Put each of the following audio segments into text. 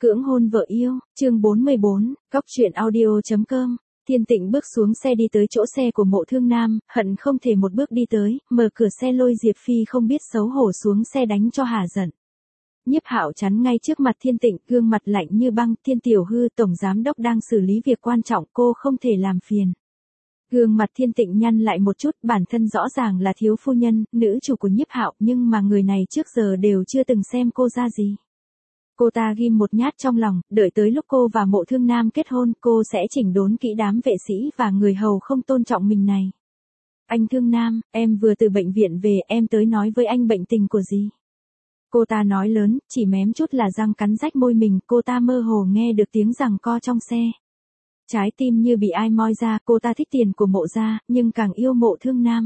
Cưỡng hôn vợ yêu, chương 44, Góc truyện audio.com. Thiên Tịnh bước xuống xe đi tới chỗ xe của Mộ Thương Nam, hận không thể một bước đi tới, mở cửa xe lôi Diệp Phi không biết xấu hổ xuống xe đánh cho hả giận. Nhiếp Hạo chắn ngay trước mặt Thiên Tịnh, gương mặt lạnh như băng. Thiên Tiểu Hư tổng giám đốc đang xử lý việc quan trọng, cô không thể làm phiền. Gương mặt Thiên Tịnh nhăn lại một chút, bản thân rõ ràng là thiếu phu nhân, nữ chủ của Nhiếp Hạo, nhưng mà người này trước giờ đều chưa từng xem cô ra gì. Cô ta ghim một nhát trong lòng, đợi tới lúc cô và Mộ Thương Nam kết hôn, cô sẽ chỉnh đốn kỹ đám vệ sĩ và người hầu không tôn trọng mình này. Anh Thương Nam, em vừa từ bệnh viện về, em tới nói với anh bệnh tình của gì. Cô ta nói lớn, chỉ mém chút là răng cắn rách môi mình, cô ta mơ hồ nghe được tiếng giằng co trong xe. Trái tim như bị ai moi ra, cô ta thích tiền của Mộ gia, nhưng càng yêu Mộ Thương Nam.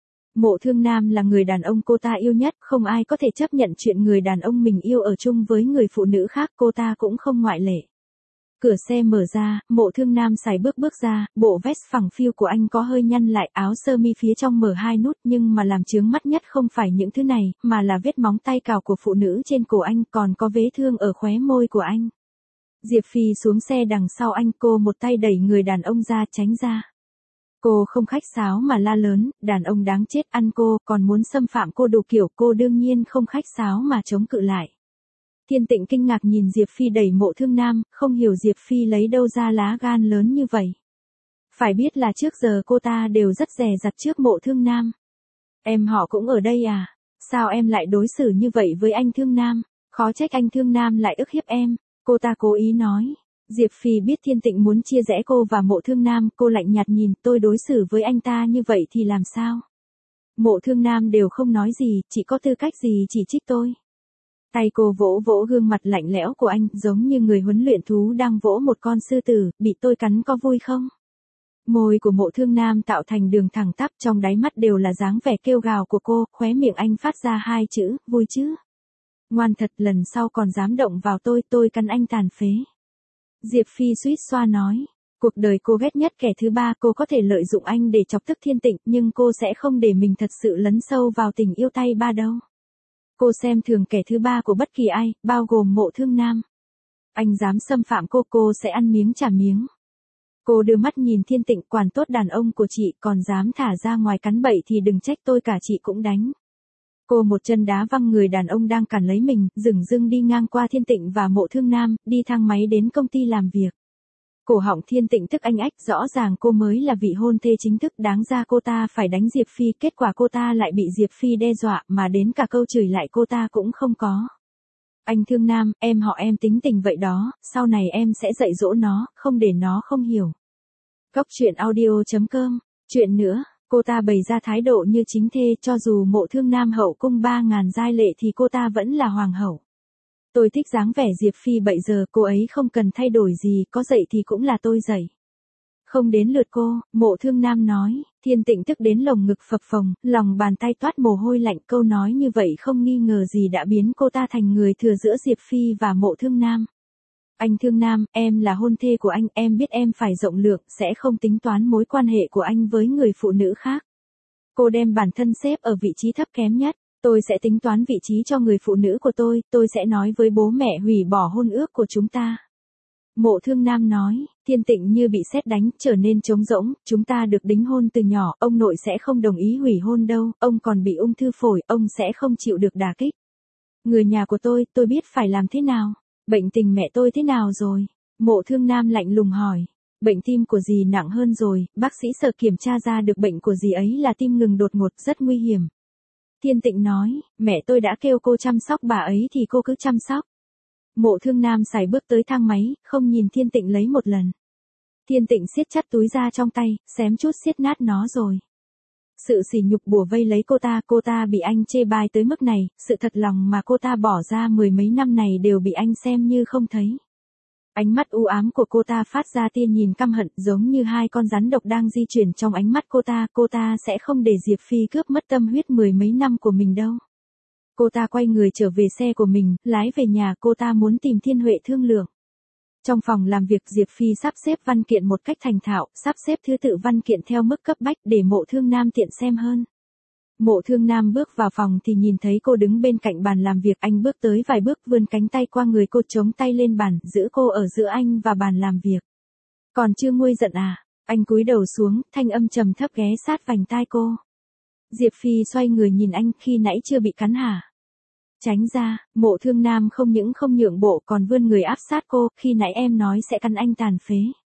Mộ Thương Nam là người đàn ông cô ta yêu nhất, không ai có thể chấp nhận chuyện người đàn ông mình yêu ở chung với người phụ nữ khác, cô ta cũng không ngoại lệ. Cửa xe mở ra, Mộ Thương Nam sải bước ra, bộ vest phẳng phiu của anh có hơi nhăn lại, áo sơ mi phía trong mở hai nút, nhưng mà làm chướng mắt nhất không phải những thứ này, mà là vết móng tay cào của phụ nữ trên cổ anh, còn có vết thương ở khóe môi của anh. Diệp Phi xuống xe đằng sau anh, cô một tay đẩy người đàn ông ra, tránh ra. Cô không khách sáo mà la lớn, đàn ông đáng chết ăn cô, còn muốn xâm phạm cô đủ kiểu, cô đương nhiên không khách sáo mà chống cự lại. Thiên Tịnh kinh ngạc nhìn Diệp Phi đẩy Mộ Thương Nam, không hiểu Diệp Phi lấy đâu ra lá gan lớn như vậy. Phải biết là trước giờ cô ta đều rất dè dặt trước Mộ Thương Nam. Em họ cũng ở đây à? Sao em lại đối xử như vậy với anh Thương Nam? Khó trách anh Thương Nam lại ức hiếp em. Cô ta cố ý nói. Diệp Phi biết Thiên Tịnh muốn chia rẽ cô và Mộ Thương Nam, cô lạnh nhạt nhìn, tôi đối xử với anh ta như vậy thì làm sao? Mộ Thương Nam đều không nói gì, chỉ có tư cách gì chỉ trích tôi. Tay cô vỗ vỗ gương mặt lạnh lẽo của anh, giống như người huấn luyện thú đang vỗ một con sư tử, bị tôi cắn có vui không? Môi của Mộ Thương Nam tạo thành đường thẳng tắp, trong đáy mắt đều là dáng vẻ kêu gào của cô, khóe miệng anh phát ra hai chữ, vui chứ? Ngoan thật, lần sau còn dám động vào tôi cắn anh tàn phế. Diệp Phi suýt xoa nói, cuộc đời cô ghét nhất kẻ thứ ba, cô có thể lợi dụng anh để chọc tức Thiên Tịnh, nhưng cô sẽ không để mình thật sự lấn sâu vào tình yêu tay ba đâu. Cô xem thường kẻ thứ ba của bất kỳ ai, bao gồm Mộ Thương Nam. Anh dám xâm phạm cô sẽ ăn miếng trả miếng. Cô đưa mắt nhìn Thiên Tịnh, quản tốt đàn ông của chị, còn dám thả ra ngoài cắn bậy thì đừng trách tôi, cả chị cũng đánh. Cô một chân đá văng người đàn ông đang cản lấy mình, dửng dưng đi ngang qua Thiên Tịnh và Mộ Thương Nam, đi thang máy đến công ty làm việc. Cổ họng Thiên Tịnh tức anh ách, rõ ràng cô mới là vị hôn thê chính thức, đáng ra cô ta phải đánh Diệp Phi, kết quả cô ta lại bị Diệp Phi đe dọa, mà đến cả câu chửi lại cô ta cũng không có. Anh Thương Nam, em họ em tính tình vậy đó, sau này em sẽ dạy dỗ nó, không để nó không hiểu. Góc truyện audio.com. Chuyện nữa, cô ta bày ra thái độ như chính thê, cho dù Mộ Thương Nam hậu cung 3.000 giai lệ thì cô ta vẫn là hoàng hậu. Tôi thích dáng vẻ Diệp Phi bậy giờ, cô ấy không cần thay đổi gì, có dạy thì cũng là tôi dạy. Không đến lượt cô, Mộ Thương Nam nói. Thiên Tịnh tức đến lồng ngực phập phồng, lòng bàn tay toát mồ hôi lạnh, câu nói như vậy không nghi ngờ gì đã biến cô ta thành người thừa giữa Diệp Phi và Mộ Thương Nam. Anh Thương Nam, em là hôn thê của anh, em biết em phải rộng lượng, sẽ không tính toán mối quan hệ của anh với người phụ nữ khác. Cô đem bản thân xếp ở vị trí thấp kém nhất. Tôi sẽ tính toán vị trí cho người phụ nữ của tôi sẽ nói với bố mẹ hủy bỏ hôn ước của chúng ta. Mộ Thương Nam nói. Thiên Tịnh như bị sét đánh, trở nên trống rỗng, chúng ta được đính hôn từ nhỏ, ông nội sẽ không đồng ý hủy hôn đâu, ông còn bị ung thư phổi, ông sẽ không chịu được đả kích. Người nhà của tôi biết phải làm thế nào. Bệnh tình mẹ tôi thế nào rồi? Mộ Thương Nam lạnh lùng hỏi. Bệnh tim của dì nặng hơn rồi, bác sĩ sợ kiểm tra ra được bệnh của dì ấy là tim ngừng đột ngột, rất nguy hiểm. Thiên Tịnh nói, mẹ tôi đã kêu cô chăm sóc bà ấy thì cô cứ chăm sóc. Mộ Thương Nam sải bước tới thang máy, không nhìn Thiên Tịnh lấy một lần. Thiên Tịnh siết chặt túi ra trong tay, xém chút siết nát nó rồi. Sự sỉ nhục bủa vây lấy cô ta bị anh chê bai tới mức này, sự thật lòng mà cô ta bỏ ra mười mấy năm này đều bị anh xem như không thấy. Ánh mắt u ám của cô ta phát ra tia nhìn căm hận, giống như hai con rắn độc đang di chuyển trong ánh mắt cô ta sẽ không để Diệp Phi cướp mất tâm huyết mười mấy năm của mình đâu. Cô ta quay người trở về xe của mình, lái về nhà, cô ta muốn tìm Thiên Huệ thương lượng. Trong phòng làm việc, Diệp Phi sắp xếp văn kiện một cách thành thạo, sắp xếp thứ tự văn kiện theo mức cấp bách để Mộ Thương Nam tiện xem hơn. Mộ Thương Nam bước vào phòng thì nhìn thấy cô đứng bên cạnh bàn làm việc, anh bước tới vài bước vươn cánh tay qua người cô chống tay lên bàn, giữ cô ở giữa anh và bàn làm việc. Còn chưa nguôi giận à? Anh cúi đầu xuống, thanh âm trầm thấp ghé sát vành tai cô. Diệp Phi xoay người nhìn anh, khi nãy chưa bị cắn hả? Tránh ra, Mộ Thương Nam không những không nhượng bộ còn vươn người áp sát cô, khi nãy em nói sẽ cắn anh tàn phế.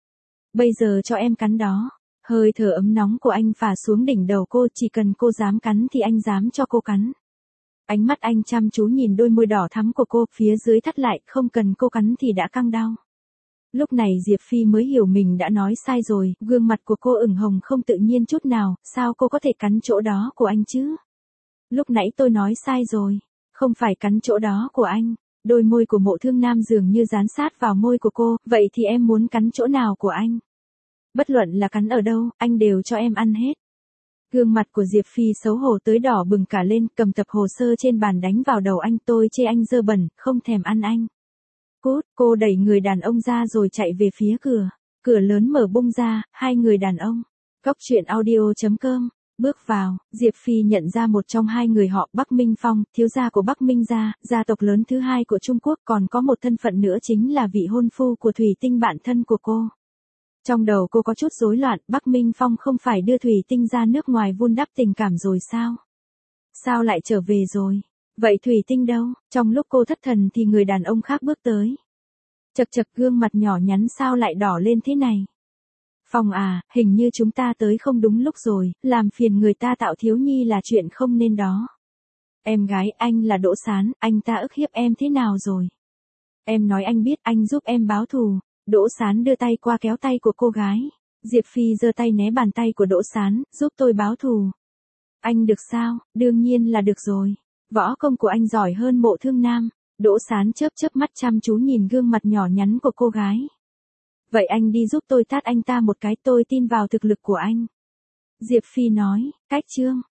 Bây giờ cho em cắn đó. Hơi thở ấm nóng của anh phả xuống đỉnh đầu cô, chỉ cần cô dám cắn thì anh dám cho cô cắn. Ánh mắt anh chăm chú nhìn đôi môi đỏ thắm của cô, phía dưới thắt lại, không cần cô cắn thì đã căng đau. Lúc này Diệp Phi mới hiểu mình đã nói sai rồi, gương mặt của cô ửng hồng không tự nhiên chút nào, sao cô có thể cắn chỗ đó của anh chứ? Lúc nãy tôi nói sai rồi, không phải cắn chỗ đó của anh. Đôi môi của Mộ Thương Nam dường như dán sát vào môi của cô, vậy thì em muốn cắn chỗ nào của anh? Bất luận là cắn ở đâu, anh đều cho em ăn hết. Gương mặt của Diệp Phi xấu hổ tới đỏ bừng cả lên, cầm tập hồ sơ trên bàn đánh vào đầu anh, tôi chê anh dơ bẩn, không thèm ăn anh. Cút, cô đẩy người đàn ông ra rồi chạy về phía cửa. Cửa lớn mở bung ra, hai người đàn ông. Góc truyện audio.com. Bước vào, Diệp Phi nhận ra một trong hai người họ, Bắc Minh Phong, thiếu gia của Bắc Minh gia, gia tộc lớn thứ hai của Trung Quốc, còn có một thân phận nữa chính là vị hôn phu của Thủy Tinh bạn thân của cô. Trong đầu cô có chút rối loạn, Bắc Minh Phong không phải đưa Thủy Tinh ra nước ngoài vun đắp tình cảm rồi sao? Sao lại trở về rồi? Vậy Thủy Tinh đâu? Trong lúc cô thất thần thì người đàn ông khác bước tới. Chật chật, gương mặt nhỏ nhắn sao lại đỏ lên thế này? Phong à, hình như chúng ta tới không đúng lúc rồi, làm phiền người ta tạo thiếu nhi là chuyện không nên đó. Em gái, anh là Đỗ Sán, anh ta ức hiếp em thế nào rồi? Em nói anh biết, anh giúp em báo thù. Đỗ Sán đưa tay qua kéo tay của cô gái. Diệp Phi giơ tay né bàn tay của Đỗ Sán, giúp tôi báo thù. Anh được sao? Đương nhiên là được rồi. Võ công của anh giỏi hơn Mộ Thương Nam. Đỗ Sán chớp chớp mắt chăm chú nhìn gương mặt nhỏ nhắn của cô gái. Vậy anh đi giúp tôi tát anh ta một cái, tôi tin vào thực lực của anh. Diệp Phi nói, cách chương.